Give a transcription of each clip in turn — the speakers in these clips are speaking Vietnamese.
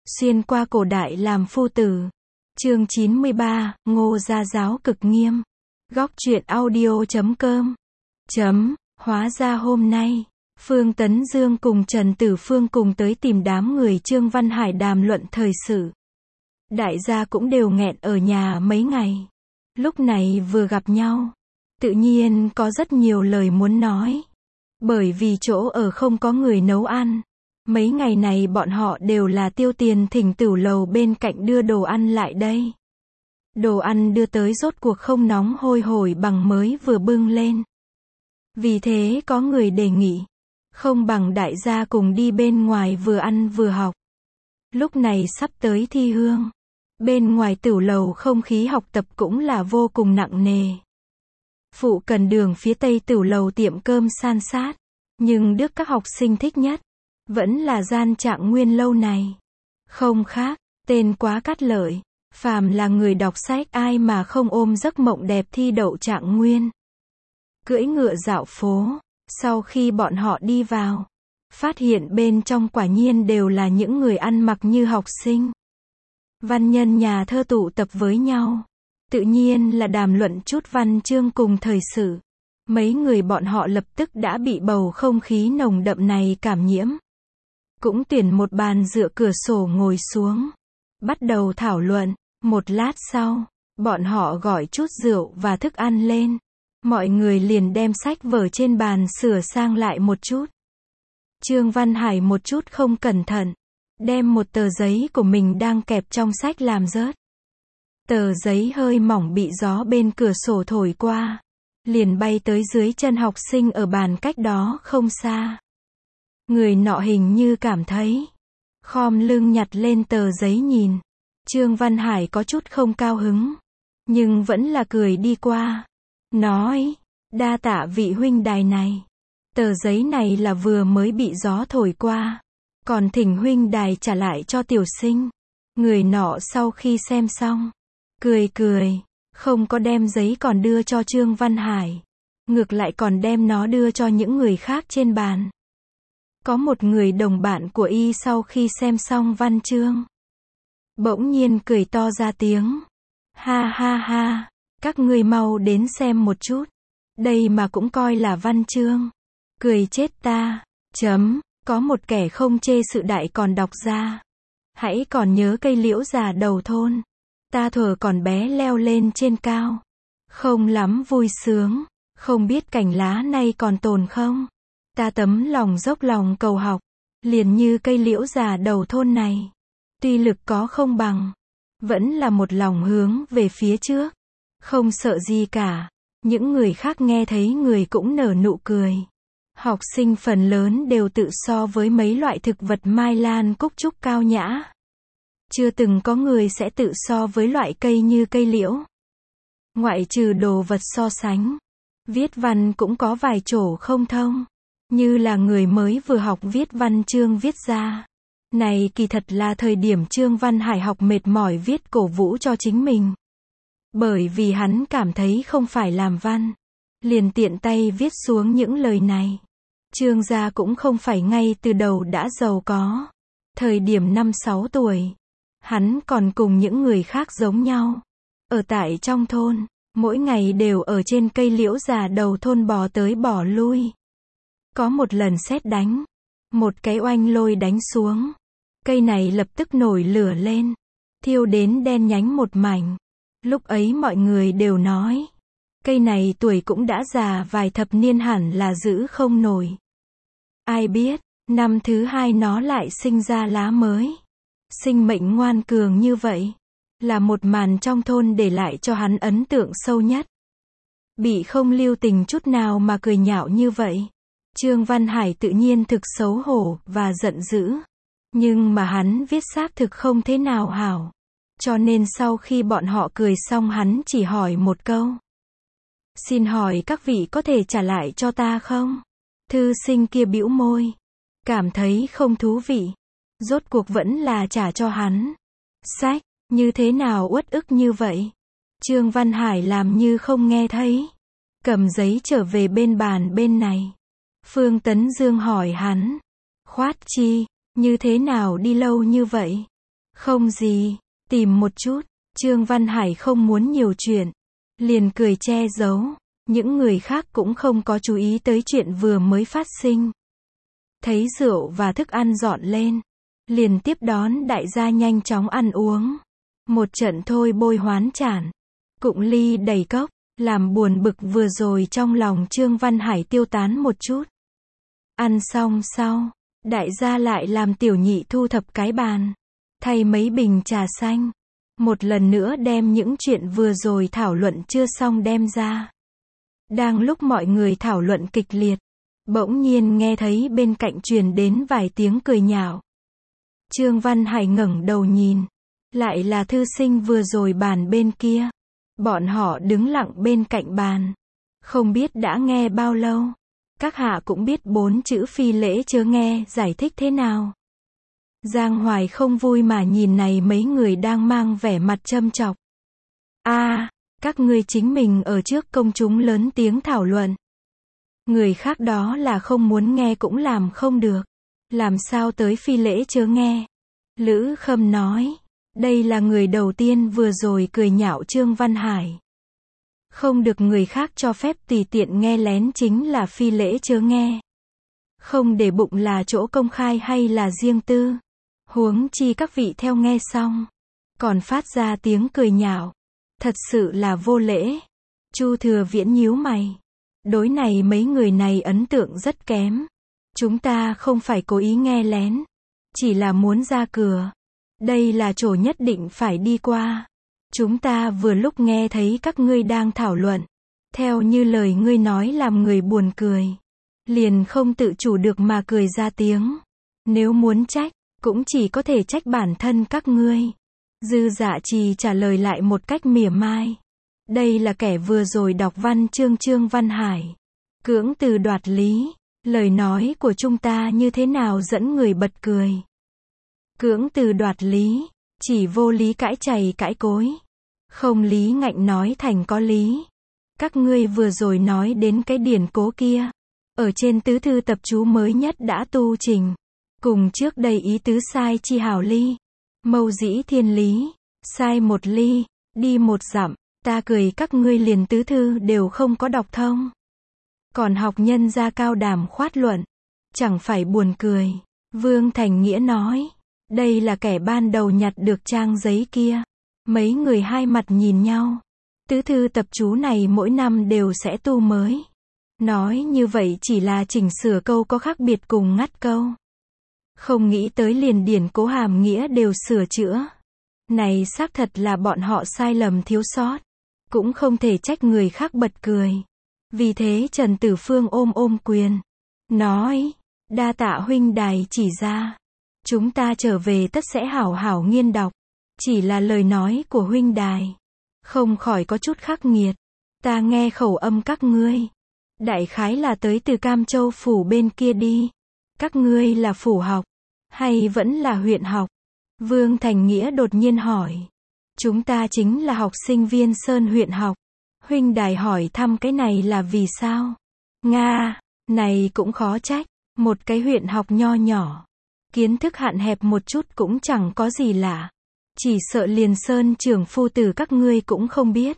Xuyên qua cổ đại làm phu tử. Chương 93, Ngô gia giáo cực nghiêm. Góc truyện audio.com. Hóa ra hôm nay, Phương Tấn Dương cùng Trần Tử Phương cùng tới tìm đám người Trương Văn Hải đàm luận thời sự. Đại gia cũng đều nghẹn ở nhà mấy ngày. Lúc này vừa gặp nhau, tự nhiên có rất nhiều lời muốn nói. Bởi vì chỗ ở không có người nấu ăn. Mấy ngày này bọn họ đều là tiêu tiền thỉnh tửu lầu bên cạnh đưa đồ ăn lại đây. Đồ ăn đưa tới rốt cuộc không nóng hôi hổi bằng mới vừa bưng lên. Vì thế có người đề nghị, không bằng đại gia cùng đi bên ngoài vừa ăn vừa học. Lúc này sắp tới thi hương. Bên ngoài tửu lầu không khí học tập cũng là vô cùng nặng nề. Phụ cận đường phía tây tửu lầu tiệm cơm san sát. Nhưng Đức các học sinh thích nhất vẫn là gian Trạng Nguyên lâu này. Không khác, tên quá cắt lợi. Phàm là người đọc sách ai mà không ôm giấc mộng đẹp thi đậu Trạng Nguyên. Cưỡi ngựa dạo phố, sau khi bọn họ đi vào, phát hiện bên trong quả nhiên đều là những người ăn mặc như học sinh. Văn nhân nhà thơ tụ tập với nhau. Tự nhiên là đàm luận chút văn chương cùng thời sự. Mấy người bọn họ lập tức đã bị bầu không khí nồng đậm này cảm nhiễm. Cũng tuyển một bàn dựa cửa sổ ngồi xuống. Bắt đầu thảo luận. Một lát sau, bọn họ gọi chút rượu và thức ăn lên. Mọi người liền đem sách vở trên bàn sửa sang lại một chút. Trương Văn Hải một chút không cẩn thận, đem một tờ giấy của mình đang kẹp trong sách làm rớt. Tờ giấy hơi mỏng bị gió bên cửa sổ thổi qua, liền bay tới dưới chân học sinh ở bàn cách đó không xa. Người nọ hình như cảm thấy, khom lưng nhặt lên tờ giấy nhìn. Trương Văn Hải có chút không cao hứng, nhưng vẫn là cười đi qua. Nói, đa tạ vị huynh đài này. Tờ giấy này là vừa mới bị gió thổi qua. Còn thỉnh huynh đài trả lại cho tiểu sinh. Người nọ sau khi xem xong, cười cười, không có đem giấy còn đưa cho Trương Văn Hải. Ngược lại còn đem nó đưa cho những người khác trên bàn. Có một người đồng bạn của y sau khi xem xong văn chương, bỗng nhiên cười to ra tiếng. Ha ha ha, các ngươi mau đến xem một chút. Đây mà cũng coi là văn chương. Cười chết ta. Có một kẻ không chê sự đại còn đọc ra. Hãy còn nhớ cây liễu già đầu thôn. Ta thuở còn bé leo lên trên cao. Không lắm vui sướng. Không biết cành lá nay còn tồn không. Ta tấm lòng dốc lòng cầu học. Liền như cây liễu già đầu thôn này. Tuy lực có không bằng, vẫn là một lòng hướng về phía trước. Không sợ gì cả. Những người khác nghe thấy người cũng nở nụ cười. Học sinh phần lớn đều tự so với mấy loại thực vật mai lan cúc trúc cao nhã. Chưa từng có người sẽ tự so với loại cây như cây liễu. Ngoại trừ đồ vật so sánh, viết văn cũng có vài chỗ không thông. Như là người mới vừa học viết văn chương viết ra. Này kỳ thật là thời điểm Trương Văn Hải học mệt mỏi viết cổ vũ cho chính mình. Bởi vì hắn cảm thấy không phải làm văn, liền tiện tay viết xuống những lời này. Trương gia cũng không phải ngay từ đầu đã giàu có. Thời điểm 5-6 tuổi, hắn còn cùng những người khác giống nhau. Ở tại trong thôn, mỗi ngày đều ở trên cây liễu già đầu thôn bò tới bò lui. Có một lần sét đánh, một cái oanh lôi đánh xuống. Cây này lập tức nổi lửa lên, thiêu đến đen nhánh một mảnh. Lúc ấy mọi người đều nói, cây này tuổi cũng đã già vài thập niên hẳn là giữ không nổi. Ai biết, năm thứ hai nó lại sinh ra lá mới. Sinh mệnh ngoan cường như vậy, là một màn trong thôn để lại cho hắn ấn tượng sâu nhất. Bị không lưu tình chút nào mà cười nhạo như vậy. Trương Văn Hải tự nhiên thực xấu hổ và giận dữ. Nhưng mà hắn viết xác thực không thế nào hảo. Cho nên sau khi bọn họ cười xong hắn chỉ hỏi một câu. Xin hỏi các vị có thể trả lại cho ta không? Thư sinh kia bĩu môi. Cảm thấy không thú vị. Rốt cuộc vẫn là trả cho hắn. Sách, như thế nào uất ức như vậy? Trương Văn Hải làm như không nghe thấy. Cầm giấy trở về bên bàn bên này. Phương Tấn Dương hỏi hắn. Khoát chi, như thế nào đi lâu như vậy? Không gì, tìm một chút. Trương Văn Hải không muốn nhiều chuyện. Liền cười che giấu. Những người khác cũng không có chú ý tới chuyện vừa mới phát sinh. Thấy rượu và thức ăn dọn lên. Liền tiếp đón đại gia nhanh chóng ăn uống. Một trận thôi bôi hoán chản. Cụng ly đầy cốc. Làm buồn bực vừa rồi trong lòng Trương Văn Hải tiêu tán một chút. Ăn xong sau. Đại gia lại làm tiểu nhị thu thập cái bàn. Thay mấy bình trà xanh. Một lần nữa đem những chuyện vừa rồi thảo luận chưa xong đem ra. Đang lúc mọi người thảo luận kịch liệt. Bỗng nhiên nghe thấy bên cạnh truyền đến vài tiếng cười nhạo. Trương Văn Hải ngẩng đầu nhìn. Lại là thư sinh vừa rồi bàn bên kia. Bọn họ đứng lặng bên cạnh bàn. Không biết đã nghe bao lâu. Các hạ cũng biết 4 chữ phi lễ chớ nghe giải thích thế nào. Giang Hoài không vui mà nhìn này mấy người đang mang vẻ mặt châm chọc. Các ngươi chính mình ở trước công chúng lớn tiếng thảo luận. Người khác đó là không muốn nghe cũng làm không được. Làm sao tới phi lễ chớ nghe. Lữ Khâm nói. Đây là người đầu tiên vừa rồi cười nhạo Trương Văn Hải. Không được người khác cho phép tùy tiện nghe lén chính là phi lễ chớ nghe. Không để bụng là chỗ công khai hay là riêng tư. Huống chi các vị theo nghe xong. Còn phát ra tiếng cười nhạo. Thật sự là vô lễ. Chu Thừa Viễn nhíu mày. Đối này mấy người này ấn tượng rất kém. Chúng ta không phải cố ý nghe lén. Chỉ là muốn ra cửa. Đây là chỗ nhất định phải đi qua. Chúng ta vừa lúc nghe thấy các ngươi đang thảo luận. Theo như lời ngươi nói làm người buồn cười. Liền không tự chủ được mà cười ra tiếng. Nếu muốn trách, cũng chỉ có thể trách bản thân các ngươi. Dư Dạ Trì trả lời lại một cách mỉa mai. Đây là kẻ vừa rồi đọc văn chương Trương Văn Hải. Cưỡng từ đoạt lý. Lời nói của chúng ta như thế nào dẫn người bật cười. Cưỡng từ đoạt lý. Chỉ vô lý cãi chày cãi cối. Không lý ngạnh nói thành có lý. Các ngươi vừa rồi nói đến cái điển cố kia. Ở trên tứ thư tập chú mới nhất đã tu trình. Cùng trước đây ý tứ sai chi hảo ly. Mâu dĩ thiên lý. Sai một ly. Đi một dặm. Ta cười các ngươi liền tứ thư đều không có đọc thông. Còn học nhân gia cao đàm khoát luận. Chẳng phải buồn cười. Vương Thành Nghĩa nói. Đây là kẻ ban đầu nhặt được trang giấy kia. Mấy người hai mặt nhìn nhau. Tứ thư tập chú này mỗi năm đều sẽ tu mới. Nói như vậy chỉ là chỉnh sửa câu có khác biệt cùng ngắt câu. Không nghĩ tới liền điển cố hàm nghĩa đều sửa chữa. Này xác thật là bọn họ sai lầm thiếu sót. Cũng không thể trách người khác bật cười. Vì thế Trần Tử Phương ôm quyền. Nói. Đa tạ huynh đài chỉ ra. Chúng ta trở về tất sẽ hảo hảo nghiên đọc. Chỉ là lời nói của huynh đài. Không khỏi có chút khắc nghiệt. Ta nghe khẩu âm các ngươi. Đại khái là tới từ Cam Châu phủ bên kia đi. Các ngươi là phủ học. Hay vẫn là huyện học? Vương Thành Nghĩa đột nhiên hỏi. Chúng ta chính là học sinh Viên Sơn huyện học. Huynh đài hỏi thăm cái này là vì sao? Nga, này cũng khó trách. Một cái huyện học nho nhỏ. Kiến thức hạn hẹp một chút cũng chẳng có gì lạ. Chỉ sợ liền Sơn trưởng phu tử các ngươi cũng không biết.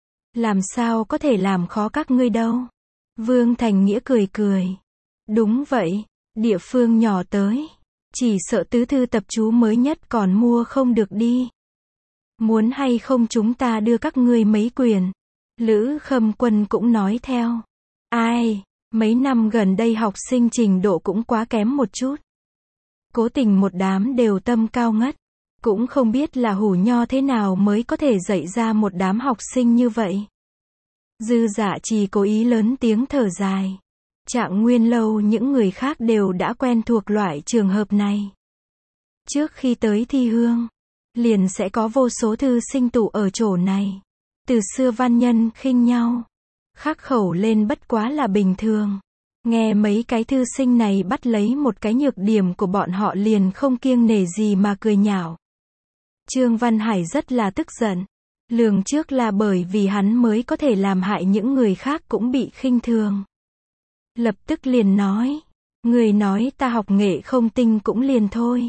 Làm sao có thể làm khó các ngươi đâu. Vương Thành Nghĩa cười. Đúng vậy, địa phương nhỏ tới. Chỉ sợ tứ thư tập chú mới nhất còn mua không được đi. Muốn hay không chúng ta đưa các ngươi mấy quyền. Lữ Khâm Quân cũng nói theo. Ai, mấy năm gần đây học sinh trình độ cũng quá kém một chút. Cố tình một đám đều tâm cao ngất. Cũng không biết là hủ nho thế nào mới có thể dạy ra một đám học sinh như vậy. Dư Dạ Trì cố ý lớn tiếng thở dài. Trạng Nguyên Lâu những người khác đều đã quen thuộc loại trường hợp này. Trước khi tới thi hương, liền sẽ có vô số thư sinh tụ ở chỗ này. Từ xưa văn nhân khinh nhau. Khắc khẩu lên bất quá là bình thường. Nghe mấy cái thư sinh này bắt lấy một cái nhược điểm của bọn họ liền không kiêng nể gì mà cười nhạo. Trương Văn Hải rất là tức giận. Lường trước là bởi vì hắn mới có thể làm hại những người khác cũng bị khinh thường. Lập tức liền nói. Người nói ta học nghệ không tinh cũng liền thôi.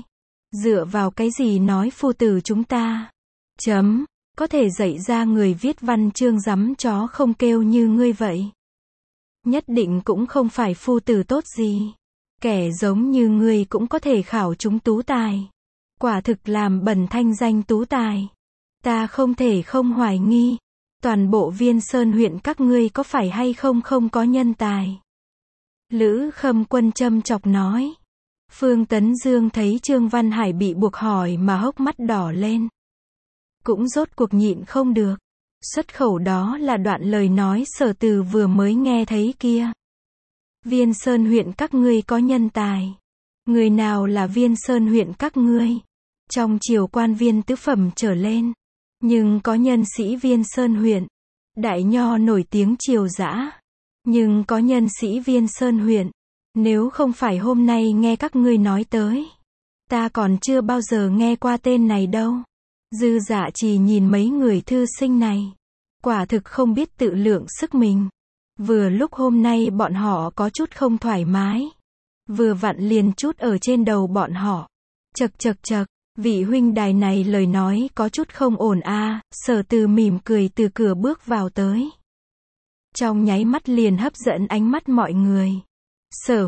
Dựa vào cái gì nói phu tử chúng ta? Có thể dạy ra người viết văn chương dắm chó không kêu như ngươi vậy. Nhất định cũng không phải phu tử tốt gì. Kẻ giống như ngươi cũng có thể khảo chúng tú tài. Quả thực làm bẩn thanh danh tú tài. Ta không thể không hoài nghi. Toàn bộ Viên Sơn huyện các ngươi có phải hay không có nhân tài. Lữ Khâm Quân châm chọc nói. Phương Tấn Dương thấy Trương Văn Hải bị buộc hỏi mà hốc mắt đỏ lên. Cũng rốt cuộc nhịn không được. Xuất khẩu đó là đoạn lời nói Sở Từ vừa mới nghe thấy kia. Viên Sơn huyện các ngươi có nhân tài. Người nào là Viên Sơn huyện các ngươi? Trong triều quan viên tứ phẩm trở lên. Nhưng có nhân sĩ Viên Sơn huyện. Đại nho nổi tiếng triều dã. Nhưng có nhân sĩ Viên Sơn huyện. Nếu không phải hôm nay nghe các ngươi nói tới. Ta còn chưa bao giờ nghe qua tên này đâu. Dư Dạ Trì nhìn mấy người thư sinh này. Quả thực không biết tự lượng sức mình. Vừa lúc hôm nay bọn họ có chút không thoải mái. Vừa vặn liền chút ở trên đầu bọn họ. Chậc, vị huynh đài này lời nói có chút không ổn a. Sở Từ mỉm cười từ cửa bước vào tới. Trong nháy mắt liền hấp dẫn ánh mắt mọi người. Sở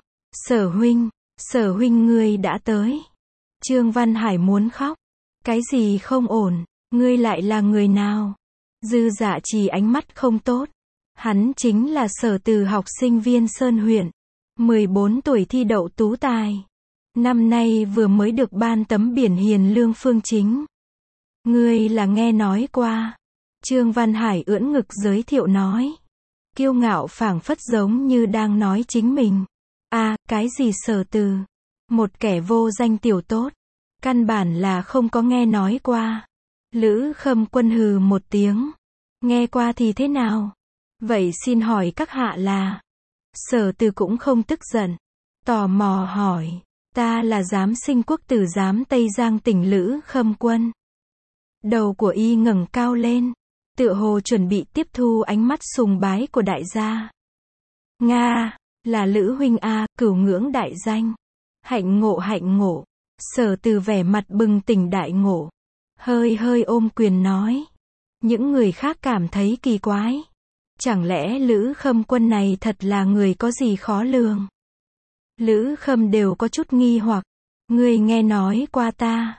huynh ngươi đã tới. Trương Văn Hải muốn khóc. Cái gì không ổn, ngươi lại là người nào? Dư Dạ Trì ánh mắt không tốt. Hắn chính là Sở Từ học sinh Viên Sơn huyện. 14 tuổi thi đậu tú tài. Năm nay vừa mới được ban tấm biển hiền lương phương chính. Ngươi là nghe nói qua. Trương Văn Hải ưỡn ngực giới thiệu nói. Kiêu ngạo phảng phất giống như đang nói chính mình. Cái gì Sở Từ? Một kẻ vô danh tiểu tốt. Căn bản là không có nghe nói qua. Lữ Khâm Quân hừ một tiếng. Nghe qua thì thế nào? Vậy xin hỏi các hạ là? Sở Từ cũng không tức giận. Tò mò hỏi. Ta là giám sinh quốc tử giám Tây Giang tỉnh Lữ Khâm Quân. Đầu của y ngẩng cao lên. Tựa hồ chuẩn bị tiếp thu ánh mắt sùng bái của đại gia. Nga, là Lữ huynh a, cửu ngưỡng đại danh. Hạnh ngộ. Sở Từ vẻ mặt bừng tỉnh đại ngộ. Hơi ôm quyền nói. Những người khác cảm thấy kỳ quái. Chẳng lẽ Lữ Khâm Quân này thật là người có gì khó lường? Lữ Khâm đều có chút nghi hoặc. Ngươi nghe nói qua ta.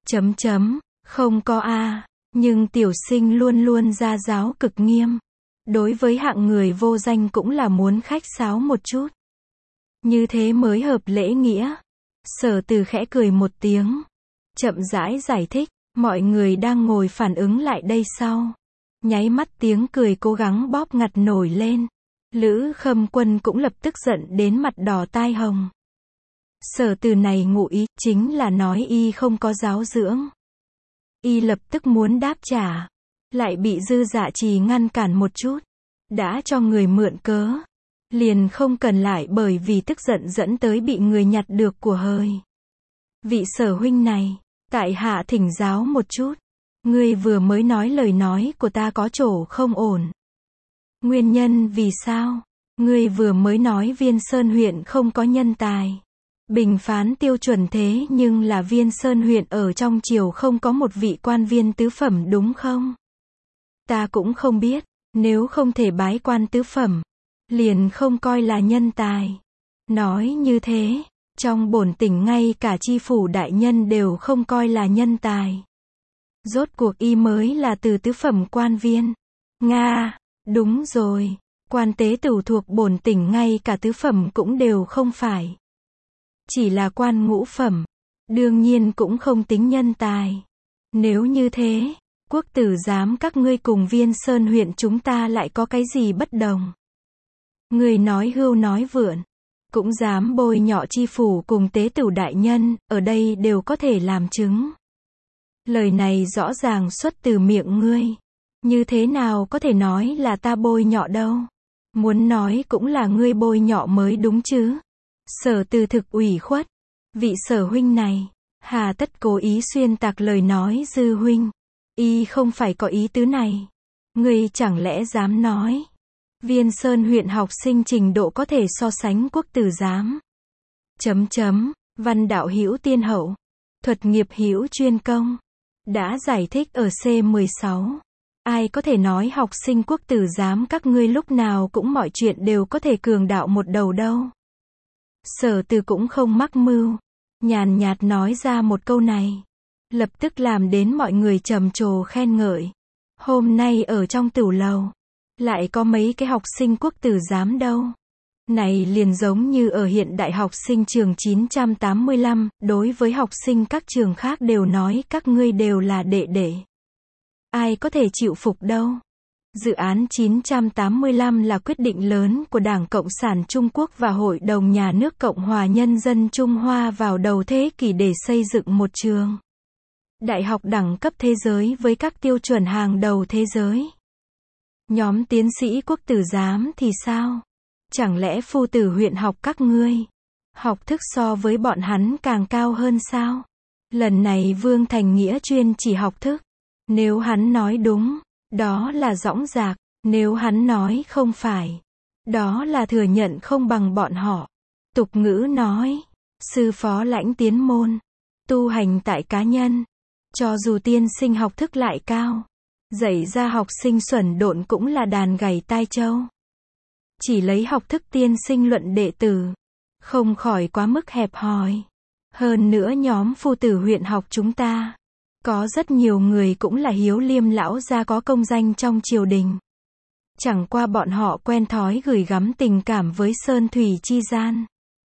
Không có a. Nhưng tiểu sinh luôn luôn gia giáo cực nghiêm. Đối với hạng người vô danh cũng là muốn khách sáo một chút. Như thế mới hợp lễ nghĩa. Sở Từ khẽ cười một tiếng. Chậm rãi giải thích. Mọi người đang ngồi phản ứng lại đây sau. Nháy mắt tiếng cười cố gắng bóp ngặt nổi lên. Lữ Khâm Quân cũng lập tức giận đến mặt đỏ tai hồng. Sở Từ này ngụ ý chính là nói y không có giáo dưỡng. Y lập tức muốn đáp trả. Lại bị Dư Dạ Trì ngăn cản một chút. Đã cho người mượn cớ. Liền không cần lại bởi vì tức giận dẫn tới bị người nhặt được của hời. Vị Sở huynh này, tại hạ thỉnh giáo một chút. Ngươi vừa mới nói lời nói của ta có chỗ không ổn. Nguyên nhân vì sao? Ngươi vừa mới nói Viên Sơn huyện không có nhân tài. Bình phán tiêu chuẩn thế nhưng là Viên Sơn huyện ở trong triều không có một vị quan viên tứ phẩm đúng không? Ta cũng không biết, nếu không thể bái quan tứ phẩm, liền không coi là nhân tài. Nói như thế, trong bổn tỉnh ngay cả chi phủ đại nhân đều không coi là nhân tài. Rốt cuộc y mới là từ tứ phẩm quan viên. Nga, đúng rồi, quan tế tửu thuộc bổn tỉnh ngay cả tứ phẩm cũng đều không phải. Chỉ là quan ngũ phẩm, đương nhiên cũng không tính nhân tài. Nếu như thế, quốc tử giám các ngươi cùng Viên Sơn huyện chúng ta lại có cái gì bất đồng? Người nói hưu nói vượn, cũng dám bôi nhọ chi phủ cùng tế tửu đại nhân, ở đây đều có thể làm chứng. Lời này rõ ràng xuất từ miệng ngươi. Như thế nào có thể nói là ta bôi nhọ đâu? Muốn nói cũng là ngươi bôi nhọ mới đúng chứ. Sở Từ thực ủy khuất. Vị Sở huynh này, hà tất cố ý xuyên tạc lời nói Dư huynh. Y không phải có ý tứ này. Ngươi chẳng lẽ dám nói. Viên Sơn huyện học sinh trình độ có thể so sánh quốc tử giám. Văn đạo hữu tiên hậu. Thuật nghiệp hữu chuyên công đã giải thích ở C16. Ai có thể nói học sinh quốc tử giám các ngươi lúc nào cũng mọi chuyện đều có thể cường đạo một đầu đâu. Sở Từ cũng không mắc mưu, nhàn nhạt nói ra một câu này, lập tức làm đến mọi người trầm trồ khen ngợi. Hôm nay ở trong tửu lầu, lại có mấy cái học sinh quốc tử giám đâu. Này liền giống như ở hiện đại học sinh trường 985, đối với học sinh các trường khác đều nói các ngươi đều là đệ đệ. Ai có thể chịu phục đâu. Dự án 985 là quyết định lớn của Đảng Cộng sản Trung Quốc và Hội đồng Nhà nước Cộng hòa Nhân dân Trung Hoa vào đầu thế kỷ để xây dựng một trường đại học đẳng cấp thế giới với các tiêu chuẩn hàng đầu thế giới. Nhóm tiến sĩ quốc tử giám thì sao? Chẳng lẽ phu tử huyện học các ngươi học thức so với bọn hắn càng cao hơn sao? Lần này Vương Thành Nghĩa chuyên chỉ học thức. Nếu hắn nói đúng, đó là dõng dạc. Nếu hắn nói không phải, đó là thừa nhận không bằng bọn họ. Tục ngữ nói, sư phó lãnh tiến môn, tu hành tại cá nhân. Cho dù tiên sinh học thức lại cao, dạy ra học sinh xuẩn độn cũng là đàn gảy tai trâu. Chỉ lấy học thức tiên sinh luận đệ tử, không khỏi quá mức hẹp hòi. Hơn nữa nhóm phu tử huyện học chúng ta, có rất nhiều người cũng là hiếu liêm lão gia có công danh trong triều đình. Chẳng qua bọn họ quen thói gửi gắm tình cảm với sơn thủy chi gian,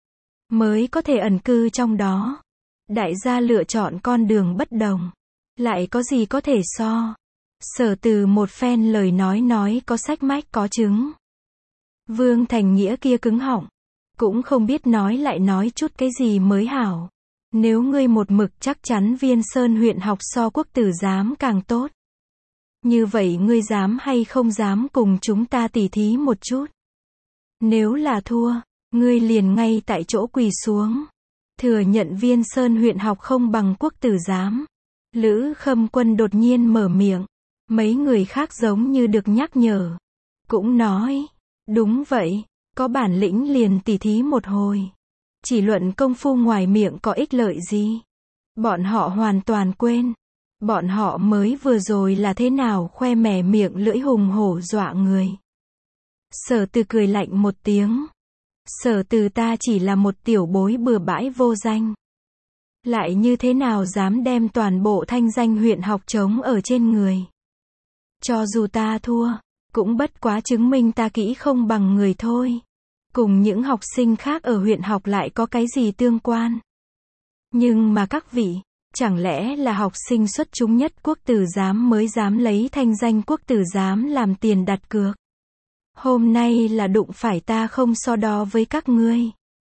mới có thể ẩn cư trong đó. Đại gia lựa chọn con đường bất đồng, lại có gì có thể so. Sở Từ một phen lời nói có sách mách có chứng. Vương Thành Nghĩa kia cứng họng, cũng không biết nói lại nói chút cái gì mới hảo. Nếu ngươi một mực chắc chắn Viên Sơn huyện học so quốc tử giám càng tốt, như vậy ngươi dám hay không dám cùng chúng ta tỉ thí một chút? Nếu là thua, ngươi liền ngay tại chỗ quỳ xuống, thừa nhận Viên Sơn huyện học không bằng quốc tử giám. Lữ Khâm Quân đột nhiên mở miệng, mấy người khác giống như được nhắc nhở, cũng nói, đúng vậy, có bản lĩnh liền tỉ thí một hồi. Chỉ luận công phu ngoài miệng có ích lợi gì? Bọn họ hoàn toàn quên. Bọn họ mới vừa rồi là thế nào khoe mẽ miệng lưỡi hùng hổ dọa người. Sở Từ cười lạnh một tiếng. Sở Từ ta chỉ là một tiểu bối bừa bãi vô danh. Lại như thế nào dám đem toàn bộ thanh danh huyện học trống ở trên người? Cho dù ta thua, cũng bất quá chứng minh ta kỹ không bằng người thôi. Cùng những học sinh khác ở huyện học lại có cái gì tương quan? Nhưng mà các vị, chẳng lẽ là học sinh xuất chúng nhất quốc tử giám mới dám lấy thanh danh quốc tử giám làm tiền đặt cược? Hôm nay là đụng phải ta không so đo với các ngươi.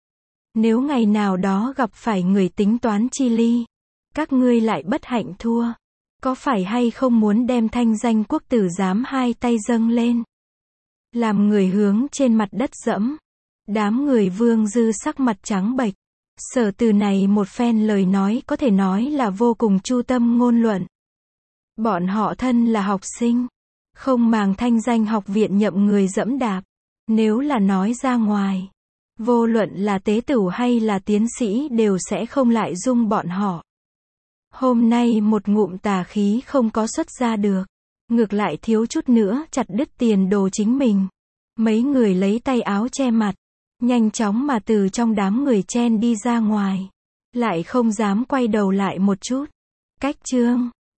Nếu ngày nào đó gặp phải người tính toán chi ly, các ngươi lại bất hạnh thua, có phải hay không muốn đem thanh danh quốc tử giám hai tay dâng lên, làm người hướng trên mặt đất dẫm? Đám người Vương Dư sắc mặt trắng bệch. Sở Từ này một phen lời nói có thể nói là vô cùng chu tâm ngôn luận. Bọn họ thân là học sinh, không màng thanh danh học viện nhậm người dẫm đạp. Nếu là nói ra ngoài, vô luận là tế tửu hay là tiến sĩ đều sẽ không lại dung bọn họ. Hôm nay một ngụm tà khí không có xuất ra được, ngược lại thiếu chút nữa chặt đứt tiền đồ chính mình. Mấy người lấy tay áo che mặt, nhanh chóng mà từ trong đám người chen đi ra ngoài, lại không dám quay đầu lại một chút. Cách chương